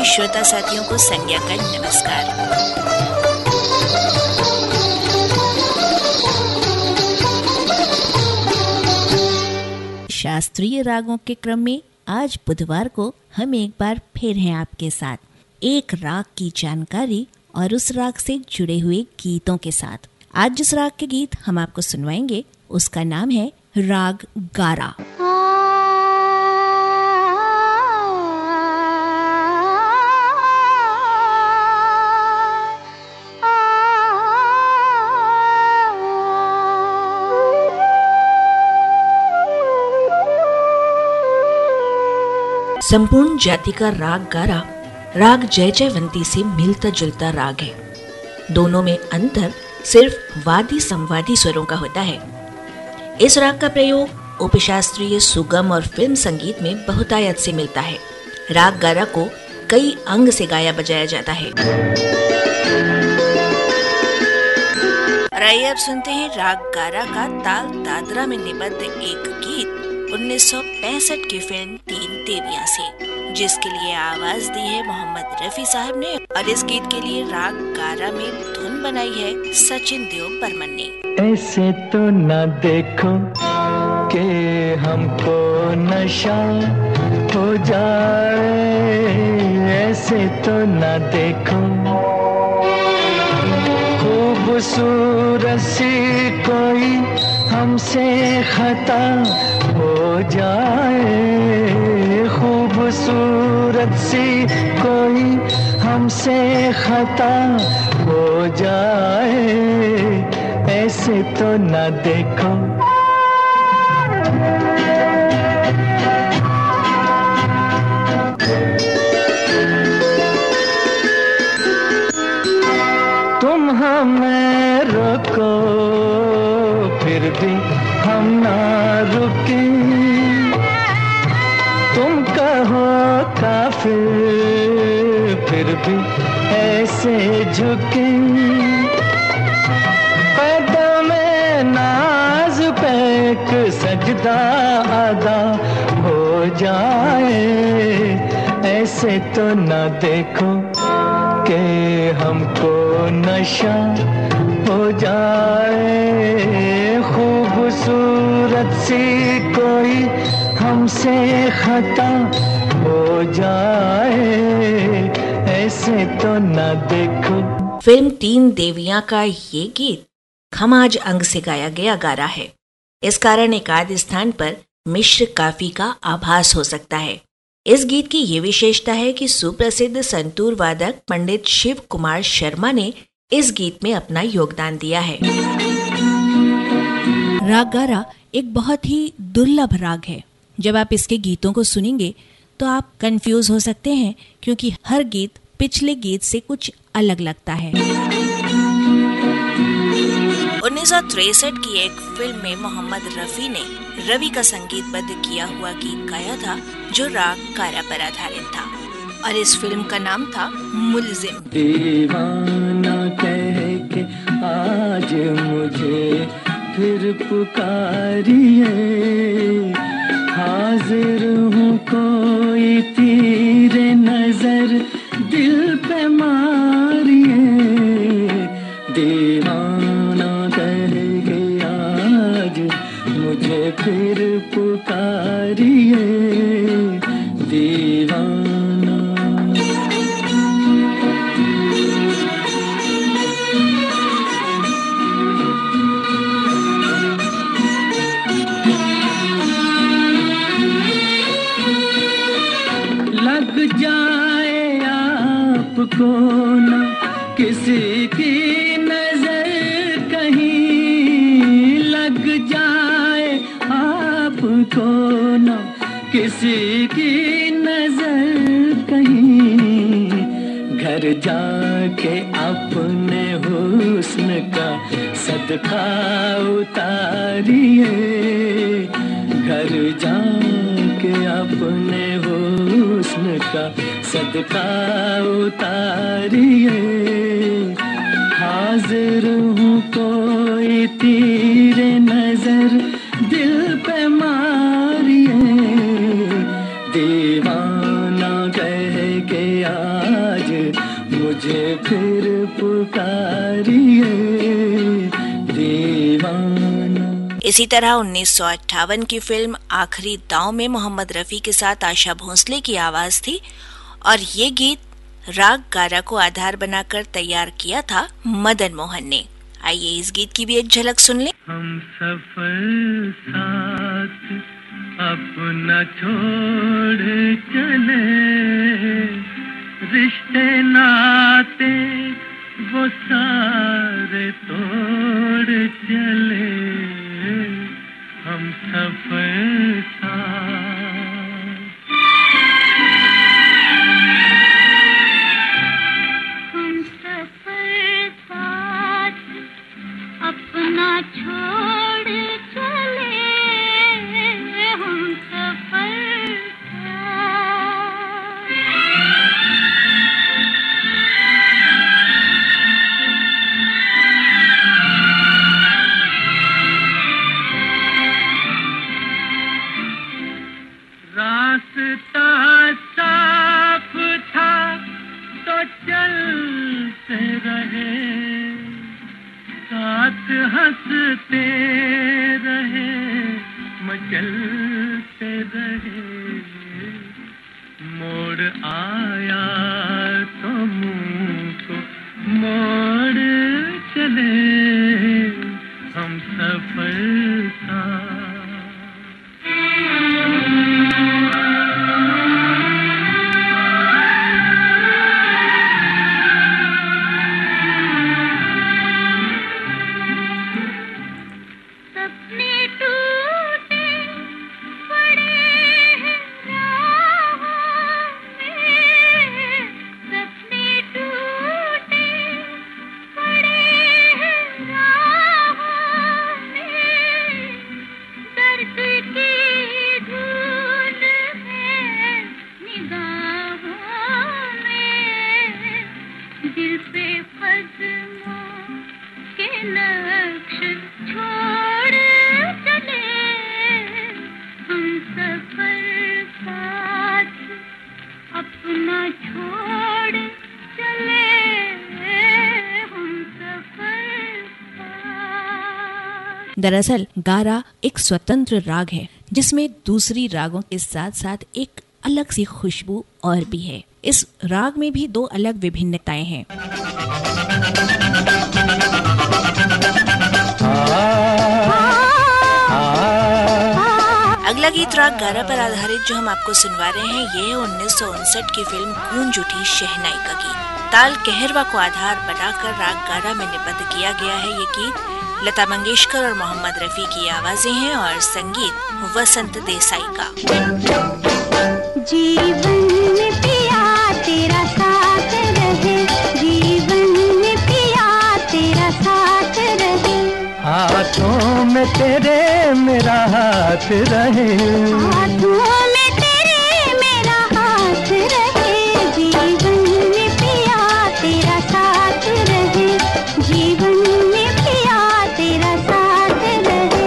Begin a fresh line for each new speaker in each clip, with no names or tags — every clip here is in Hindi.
श्रोता साथियों को संज्ञा का नमस्कार। शास्त्रीय रागों के क्रम में आज बुधवार को हम एक बार फिर हैं आपके साथ, एक राग की जानकारी और उस राग से जुड़े हुए गीतों के साथ। आज जिस राग के गीत हम आपको सुनवाएंगे उसका नाम है राग गारा। संपूर्ण जाति का राग गारा राग जयजयवंती से मिलता जुलता राग है। दोनों में अंतर सिर्फ वादी संवादी स्वरों का होता है। इस राग का प्रयोग उपशास्त्रीय, सुगम और फिल्म संगीत में बहुतायत से मिलता है। राग गारा को कई अंग से गाया बजाया जाता है। और आइए अब सुनते हैं राग गारा का ताल दादरा में निबद्ध एक गीत 1965 की फिल्म तीन देवियां से, जिसके लिए आवाज दी है मोहम्मद रफी साहब ने और इस गीत के लिए राग गारा में धुन बनाई है सचिन देव बर्मन ने।
ऐसे तो न देखो कि हमको नशा हो जाए, ऐसे तो न देखो खूबसूरत सी कोई हमसे खता हो जाए, खूबसूरत सी कोई हमसे खता हो जाए, ऐसे तो न देखो। तुम हमें रोको फिर भी हम ना रुके, तुम कहो काफिर फिर भी ऐसे झुके, कदम-ए नाज पे एक सजदा अदा हो जाए, ऐसे तो न देखो कि हमको नशा हो जाए, खूबसूरत सी कोई हमसे खता हो जाए, ऐसे तो न देखो।
फिल्म तीन देवियां का ये गीत खमाज अंग से गाया गया गारा है। इस कारण एकाध स्थान पर मिश्र काफी का आभास हो सकता है। इस गीत की ये विशेषता है कि सुप्रसिद्ध संतूर वादक पंडित शिव कुमार शर्मा ने इस गीत में अपना योगदान दिया है। राग गारा एक बहुत ही दुर्लभ राग है। जब आप इसके गीतों को सुनेंगे तो आप कंफ्यूज हो सकते हैं, क्योंकि हर गीत पिछले गीत से कुछ अलग लगता है। 1963 की एक फिल्म में मोहम्मद रफी ने रवि का संगीतबद्ध किया हुआ गीत गाया था, जो राग गारा पर आधारित था, और इस फिल्म का नाम था मुल्जिम।
दीवाना कह के आज मुझे फिर पुकारिए, हाजिर हूँ कोई तीरे नजर दिल पे मारिए, दीवाना कह के आज मुझे फिर पुकारिए, दीवाना। लग जाए आपको ना किसी की नजर कहीं, लग जाए आपको ना किसी की नजर कहीं, घर जाके अपने हुस्न का सदका उतारिए, घर जाके अपने हुस्न का सदका उतारिए, हाजिर हूँ कोई तीरे नजर दिल पे मारिए, दीवाना कह के
इसी तरह 1958 की फिल्म आखिरी दांव में मोहम्मद रफी के साथ आशा भोसले की आवाज थी और ये गीत राग गारा को आधार बनाकर तैयार किया था मदन मोहन ने। आइए इस गीत की भी एक झलक सुन लें।
हम सफर साथ अपना छोड़ चले, रिश्ते नाते वो सारे तोड़ चले, हम सफर साथ।
हम सफर साथ अपना छोड़ चले, हम सफर साथ।
रास्ता साफ था तो चलते रहे, साथ हंसते रहे, मचलते रहे, मोड़ आया तो मुंह को मोड़ चले, हम सफर साथ।
दरअसल गारा एक स्वतंत्र राग है जिसमें दूसरी रागों के साथ साथ एक अलग सी खुशबू और भी है। इस राग में भी दो अलग विभिन्नताएं हैं। अगला गीत राग गारा पर आधारित जो हम आपको सुनवा रहे हैं ये है 1959 की फिल्म गूंज उठी शहनाई का गीत। ताल कहरवा को आधार बनाकर राग गारा में निबद्ध किया गया है। ये गीत लता मंगेशकर और मोहम्मद रफी की आवाजें हैं और संगीत वसंत देसाई का।
जीवन में पिया तेरा साथ रहे, जीवन में पिया तेरा साथ रहे,
हाथों में तेरे मेरा हाथ रहे,
हाथों में तेरे मेरा हाथ रहे, जीवन में पिया तेरा साथ रहे, जीवन में पिया तेरा साथ रहे।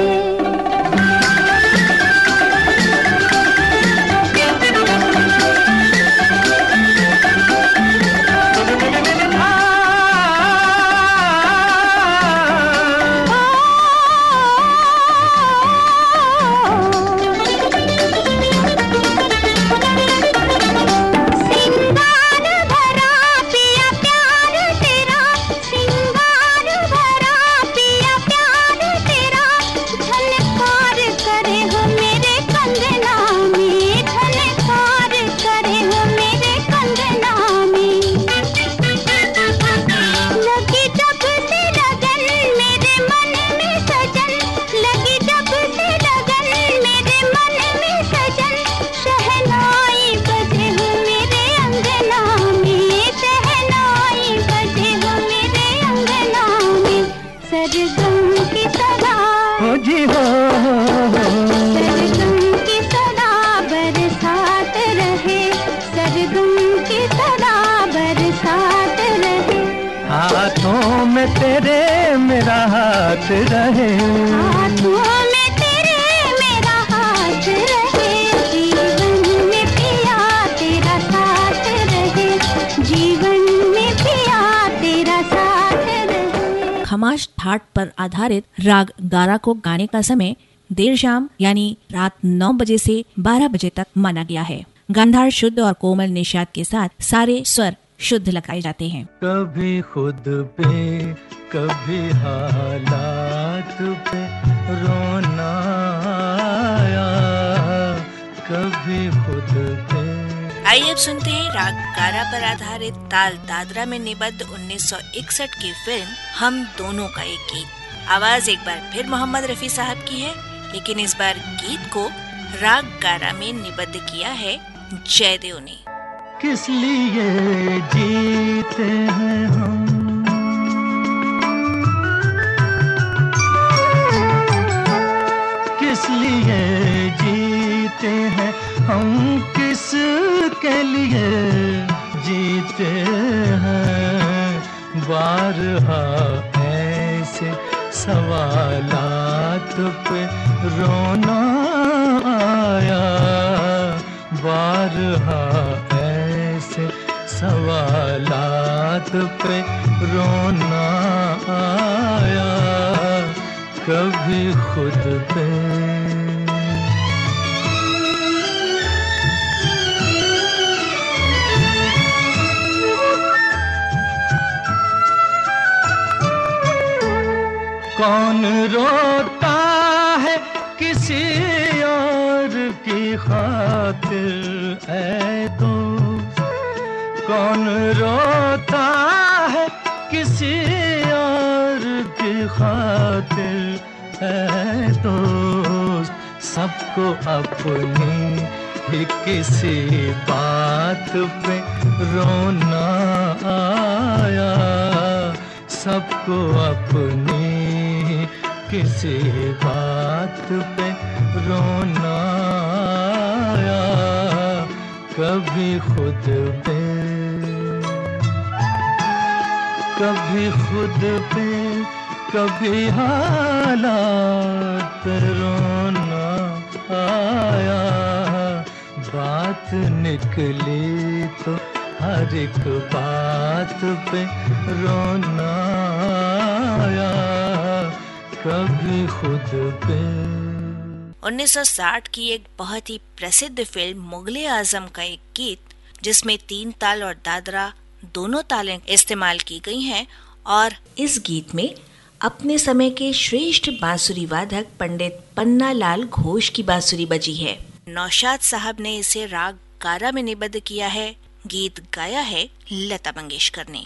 हाथों में तेरे मेरा हाथ रहे,
हाथों में तेरे मेरा हाथ रहे, जीवन में पिया तेरा साथ रहे, जीवन में पिया तेरा साथ रहे।
खमाश थाट पर आधारित राग गारा को गाने का समय देर शाम यानी रात 9 बजे से 12 बजे तक माना गया है। गांधार शुद्ध और कोमल निषाद के साथ सारे स्वर शुद्ध लगाए जाते हैं।
कभी खुद पे कभी हालात पे रोना आया, कभी खुद पे।
आइए अब सुनते हैं राग गारा पर आधारित ताल दादरा में निबद्ध 1961 की फिल्म हम दोनों का एक गीत। आवाज एक बार फिर मोहम्मद रफी साहब की है, लेकिन इस बार गीत को राग गारा में निबद्ध किया है जयदेव ने।
किस लिए जीते हैं हम, किस लिए जीते हैं हम, किस के लिए जीते हैं। बारहा ऐसे सवालात पे रोना आया, बारहा ऐसे सवालात पे रोना आया, कभी खुद पे। कौन रोता है किसी और की खातिर ऐ दोस्त, कौन रोता है किसी और की खातिर ऐ दोस्त। सबको अपनी ही किसी बात पे रोना आया, सबको अपनी किसी बात पे रोना आया, कभी खुद पे, कभी खुद पे, कभी हालात पे रोना आया। बात निकली तो हर एक बात पे रोना आया, कभी खुद पे।
1960 की एक बहुत ही प्रसिद्ध फिल्म मुगले आजम का एक गीत, जिसमें 3 ताल और दादरा दोनों तालें इस्तेमाल की गई हैं, और इस गीत में अपने समय के श्रेष्ठ बांसुरी वादक पंडित पन्ना लाल घोष की बांसुरी बजी है। नौशाद साहब ने इसे राग गारा में निबद्ध किया है। गीत गाया है लता मंगेशकर ने।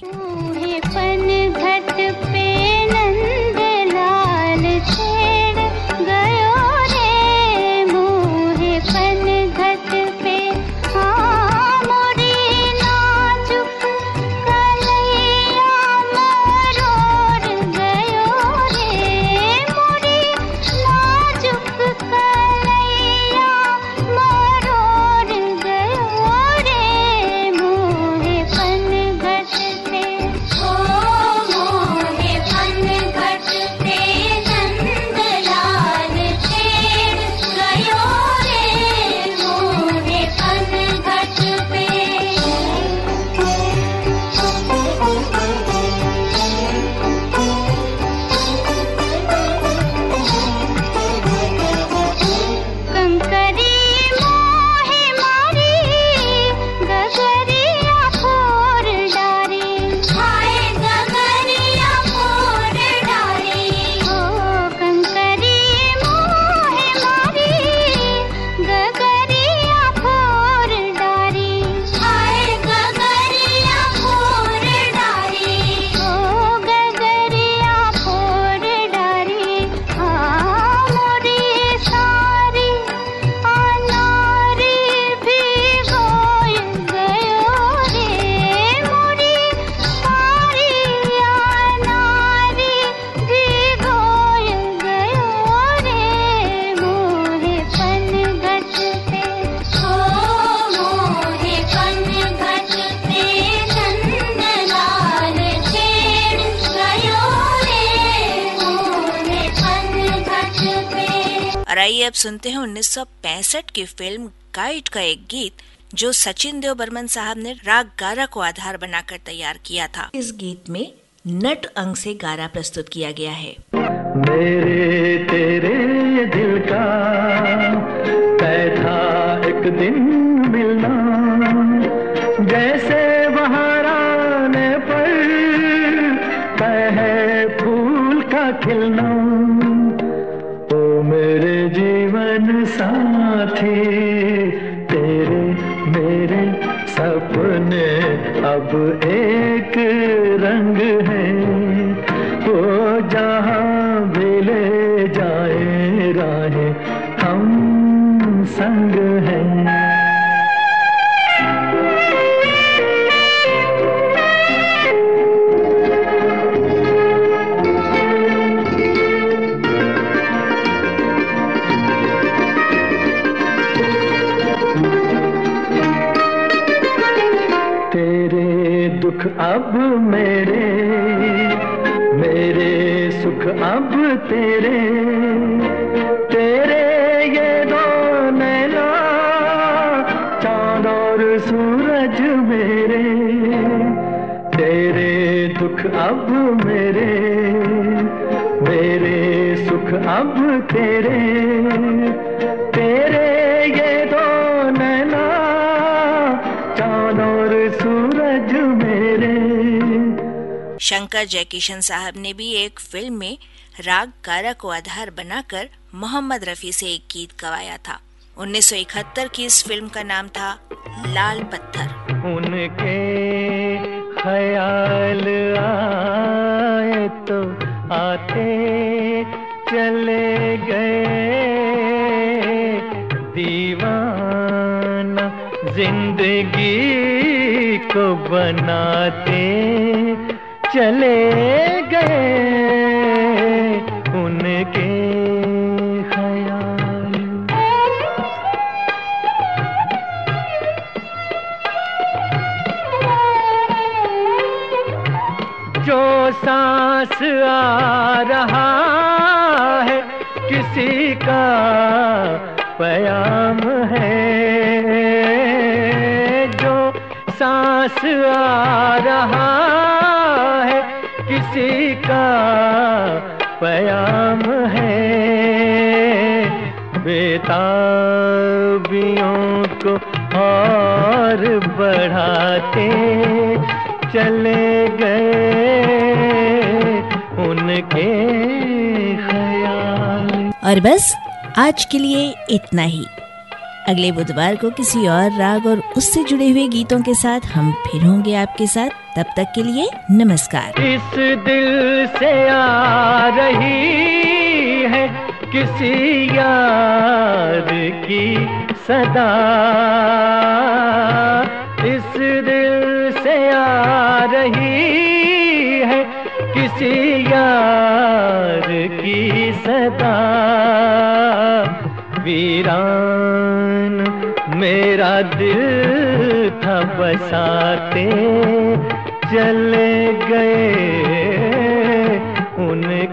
आइए अब सुनते हैं 1965 की फिल्म गाइड का एक गीत, जो सचिन देव बर्मन साहब ने राग गारा को आधार बनाकर तैयार किया था। इस गीत में नट अंग से गाना प्रस्तुत किया गया है।
मेरे तेरे दिल का तय था एक दिन मिलना, जैसे बहार आने पर तय है फूल का खिलना। ओ मेरे जीवन साथी, तेरे मेरे सपने अब एक रंग है। वो जहाँ भी ले जाए राहें, हम संग हैं। दुख अब मेरे, मेरे सुख अब तेरे, तेरे ये दो नैना चांद और सूरज मेरे। तेरे दुख अब मेरे, मेरे सुख अब तेरे, तेरे ये दो नैना चांद और सूरज मेरे।
शंकर जयकिशन साहब ने भी एक फिल्म में राग गारा को आधार बनाकर मोहम्मद रफी से एक गीत गवाया था। 1971 की इस फिल्म का नाम था लाल पत्थर।
उनके ख्याल आए तो आते चले गए, दीवाना जिंदगी को बनाते चले गए उनके ख्याल। जो सांस आ रहा है किसी का प्याम है, जो सांस आ रहा है किसी का प्याम है। बेताबियों को और बढ़ाते चले गए उनके ख्याल।
और बस आज के लिए इतना ही। अगले बुधवार को किसी और राग और उससे जुड़े हुए गीतों के साथ हम फिर होंगे आपके साथ। तब तक के लिए नमस्कार।
इस दिल से आ रही है किसी यार की सदा, इस दिल से आ रही है किसी यार की सदा। वीरान मेरा दिल था बसाते चले गए उन